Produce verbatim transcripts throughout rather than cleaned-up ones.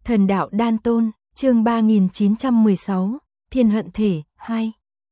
Thần đạo đan tôn, chương ba nghìn chín trăm mười sáu, Thiên hận thể, hai.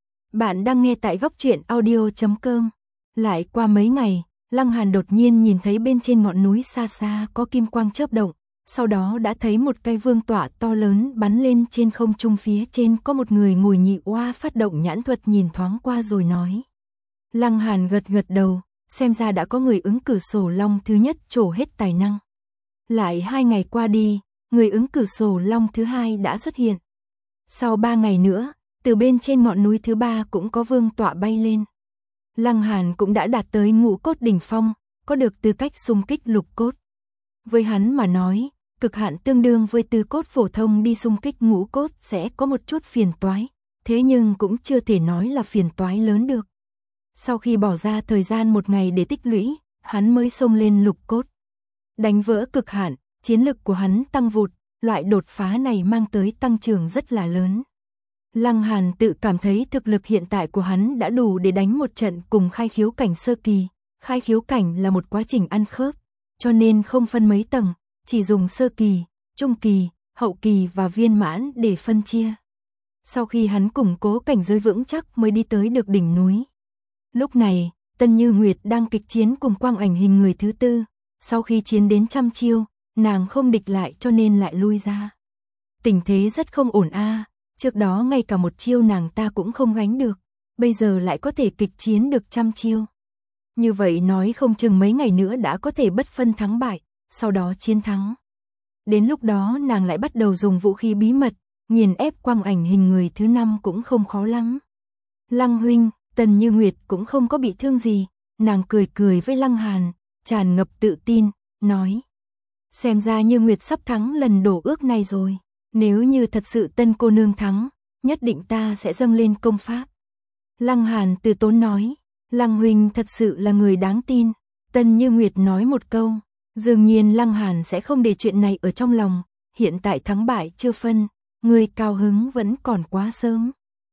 Bạn đang nghe tại góc truyện audio chấm com. Lại qua mấy ngày, Lăng Hàn đột nhiên nhìn thấy bên trên ngọn núi xa xa có kim quang chớp động, sau đó đã thấy một cây vương tỏa to lớn bắn lên trên không trung, phía trên có một người ngồi nhị oa phát động nhãn thuật nhìn thoáng qua rồi nói. Lăng Hàn gật gật đầu, xem ra đã có người ứng cử sổ long thứ nhất trổ hết tài năng. Lại hai ngày qua đi, người ứng cử sổ long thứ hai đã xuất hiện. Sau ba ngày nữa, từ bên trên ngọn núi thứ ba cũng có vương tọa bay lên. Lăng Hàn cũng đã đạt tới ngũ cốt đỉnh phong, có được tư cách xung kích lục cốt. Với hắn mà nói, cực hạn tương đương với tứ cốt phổ thông đi xung kích ngũ cốt sẽ có một chút phiền toái, thế nhưng cũng chưa thể nói là phiền toái lớn được. Sau khi bỏ ra thời gian một ngày để tích lũy, hắn mới xông lên lục cốt. Đánh vỡ cực hạn, chiến lực của hắn tăng vụt, loại đột phá này mang tới tăng trưởng rất là lớn. Lăng Hàn tự cảm thấy thực lực hiện tại của hắn đã đủ để đánh một trận cùng khai khiếu cảnh sơ kỳ. Khai khiếu cảnh là một quá trình ăn khớp, cho nên không phân mấy tầng, chỉ dùng sơ kỳ, trung kỳ, hậu kỳ và viên mãn để phân chia. Sau khi hắn củng cố cảnh giới vững chắc mới đi tới được đỉnh núi. Lúc này, Tân Như Nguyệt đang kịch chiến cùng quang ảnh hình người thứ tư. Sau khi chiến đến trăm chiêu, nàng không địch lại cho nên lại lui ra. Tình thế rất không ổn a, à. Trước đó ngay cả một chiêu nàng ta cũng không gánh được, bây giờ lại có thể kịch chiến được trăm chiêu. Như vậy nói không chừng mấy ngày nữa đã có thể bất phân thắng bại, sau đó chiến thắng. Đến lúc đó nàng lại bắt đầu dùng vũ khí bí mật, nghiền ép quang ảnh hình người thứ năm cũng không khó lắm. Lăng huynh, Tần Như Nguyệt cũng không có bị thương gì, nàng cười cười với Lăng Hàn, tràn ngập tự tin, nói. Xem ra Như Nguyệt sắp thắng lần đổ ước này rồi, nếu như thật sự Tân cô nương thắng, nhất định ta sẽ dâng lên công pháp. Lăng Hàn từ tốn nói, Lăng huynh thật sự là người đáng tin. Tần Như Nguyệt nói một câu, dường nhiên Lăng Hàn sẽ không để chuyện này ở trong lòng, hiện tại thắng bại chưa phân, người cao hứng vẫn còn quá sớm.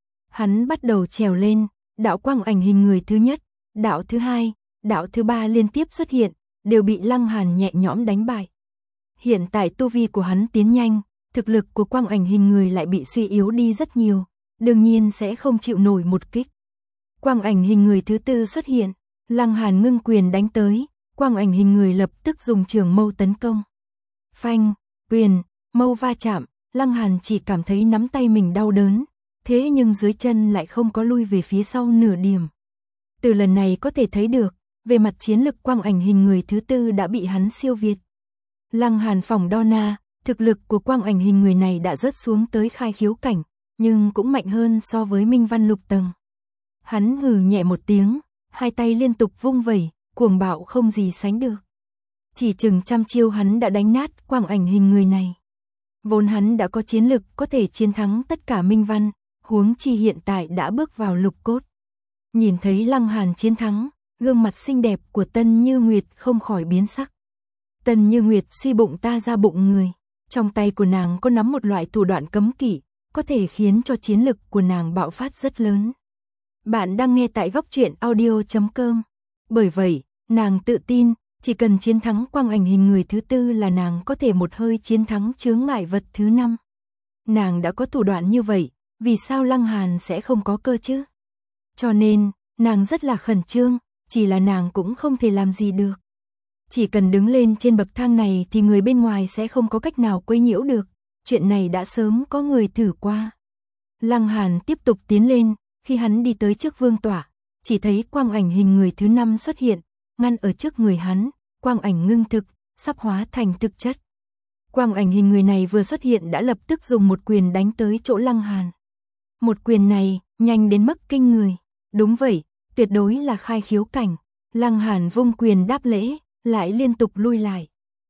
Hắn bắt đầu trèo lên, đạo quang ảnh hình người thứ nhất, đạo thứ hai, đạo thứ ba liên tiếp xuất hiện, đều bị Lăng Hàn nhẹ nhõm đánh bại. Hiện tại tu vi của hắn tiến nhanh, thực lực của quang ảnh hình người lại bị suy yếu đi rất nhiều, đương nhiên sẽ không chịu nổi một kích. Quang ảnh hình người thứ tư xuất hiện, Lăng Hàn ngưng quyền đánh tới, quang ảnh hình người lập tức dùng trường mâu tấn công. Phanh, quyền, mâu va chạm, Lăng Hàn chỉ cảm thấy nắm tay mình đau đớn, thế nhưng dưới chân lại không có lui về phía sau nửa điểm. Từ lần này có thể thấy được, về mặt chiến lực quang ảnh hình người thứ tư đã bị hắn siêu việt. Lăng Hàn phỏng đo na, thực lực của quang ảnh hình người này đã rớt xuống tới khai khiếu cảnh, nhưng cũng mạnh hơn so với minh văn lục tầng. Hắn hừ nhẹ một tiếng, hai tay liên tục vung vẩy, cuồng bạo không gì sánh được. Chỉ chừng trăm chiêu hắn đã đánh nát quang ảnh hình người này. Vốn hắn đã có chiến lực có thể chiến thắng tất cả minh văn, huống chi hiện tại đã bước vào lục cốt. Nhìn thấy Lăng Hàn chiến thắng, gương mặt xinh đẹp của Tân Như Nguyệt không khỏi biến sắc. Tân Như Nguyệt suy bụng ta ra bụng người, trong tay của nàng có nắm một loại thủ đoạn cấm kỵ, có thể khiến cho chiến lực của nàng bạo phát rất lớn. Bạn đang nghe tại góc truyện audio chấm com. Bởi vậy, nàng tự tin, chỉ cần chiến thắng quang ảnh hình người thứ tư là nàng có thể một hơi chiến thắng chướng ngại vật thứ năm. Nàng đã có thủ đoạn như vậy, vì sao Lăng Hàn sẽ không có cơ chứ? Cho nên, nàng rất là khẩn trương, chỉ là nàng cũng không thể làm gì được. Chỉ cần đứng lên trên bậc thang này thì người bên ngoài sẽ không có cách nào quấy nhiễu được, chuyện này đã sớm có người thử qua. Lăng Hàn tiếp tục tiến lên, khi hắn đi tới trước vương tỏa, chỉ thấy quang ảnh hình người thứ năm xuất hiện, ngăn ở trước người hắn, quang ảnh ngưng thực, sắp hóa thành thực chất. Quang ảnh hình người này vừa xuất hiện đã lập tức dùng một quyền đánh tới chỗ Lăng Hàn. Một quyền này, nhanh đến mức kinh người. Đúng vậy, tuyệt đối là khai khiếu cảnh. Lăng Hàn vung quyền đáp lễ, lại liên tục lui lại.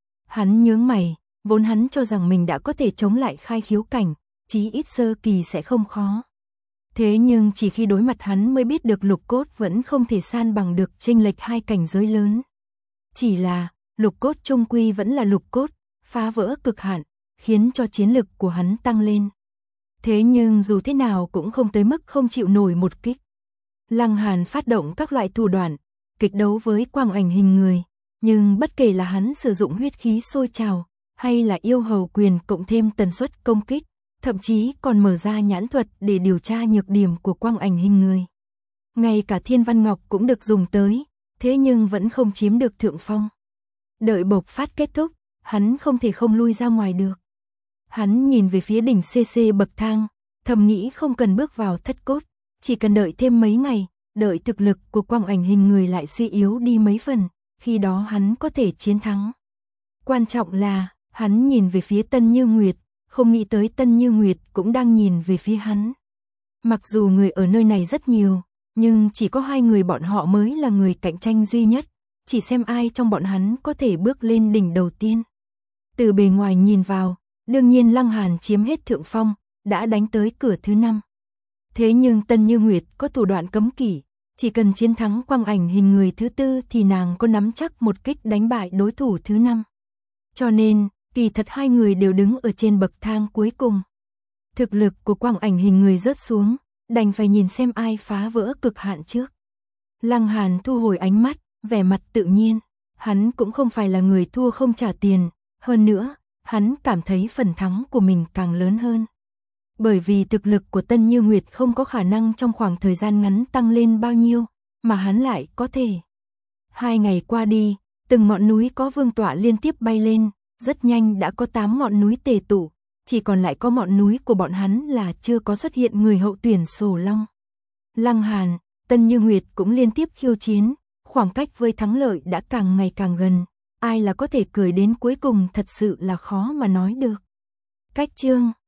Hắn nhướng mày, vốn hắn cho rằng mình đã có thể chống lại khai khiếu cảnh, chí ít sơ kỳ sẽ không khó. Thế nhưng chỉ khi đối mặt hắn mới biết được lục cốt vẫn không thể san bằng được chênh lệch hai cảnh giới lớn. Chỉ là, lục cốt chung quy vẫn là lục cốt, phá vỡ cực hạn, khiến cho chiến lực của hắn tăng lên. Thế nhưng dù thế nào cũng không tới mức không chịu nổi một kích. Lăng Hàn phát động các loại thủ đoạn, kịch đấu với quang ảnh hình người, nhưng bất kể là hắn sử dụng huyết khí sôi trào, hay là yêu hầu quyền cộng thêm tần suất công kích, thậm chí còn mở ra nhãn thuật để điều tra nhược điểm của quang ảnh hình người. Ngay cả Thiên Văn Ngọc cũng được dùng tới, thế nhưng vẫn không chiếm được thượng phong. Đợi bộc phát kết thúc, hắn không thể không lui ra ngoài được. Hắn nhìn về phía đỉnh xê xê bậc thang, thầm nghĩ không cần bước vào thất cốt, chỉ cần đợi thêm mấy ngày, đợi thực lực của quang ảnh hình người lại suy yếu đi mấy phần, khi đó hắn có thể chiến thắng. Quan trọng là, hắn nhìn về phía Tân Như Nguyệt, không nghĩ tới Tân Như Nguyệt cũng đang nhìn về phía hắn. Mặc dù người ở nơi này rất nhiều, nhưng chỉ có hai người bọn họ mới là người cạnh tranh duy nhất, chỉ xem ai trong bọn hắn có thể bước lên đỉnh đầu tiên. Từ bề ngoài nhìn vào, đương nhiên Lăng Hàn chiếm hết thượng phong, đã đánh tới cửa thứ năm. Thế nhưng Tân Như Nguyệt có thủ đoạn cấm kỵ, chỉ cần chiến thắng quang ảnh hình người thứ tư thì nàng có nắm chắc một kích đánh bại đối thủ thứ năm. Cho nên, kỳ thật hai người đều đứng ở trên bậc thang cuối cùng. Thực lực của quang ảnh hình người rớt xuống, đành phải nhìn xem ai phá vỡ cực hạn trước. Lăng Hàn thu hồi ánh mắt, vẻ mặt tự nhiên, hắn cũng không phải là người thua không trả tiền, hơn nữa, hắn cảm thấy phần thắng của mình càng lớn hơn. Bởi vì thực lực của Tân Như Nguyệt không có khả năng trong khoảng thời gian ngắn tăng lên bao nhiêu, mà hắn lại có thể. Hai ngày qua đi, từng ngọn núi có vương tọa liên tiếp bay lên, rất nhanh đã có tám ngọn núi tề tụ, chỉ còn lại có ngọn núi của bọn hắn là chưa có xuất hiện người hậu tuyển Sổ Long. Lăng Hàn, Tân Như Nguyệt cũng liên tiếp khiêu chiến, khoảng cách với thắng lợi đã càng ngày càng gần, ai là có thể cười đến cuối cùng thật sự là khó mà nói được. Cách chương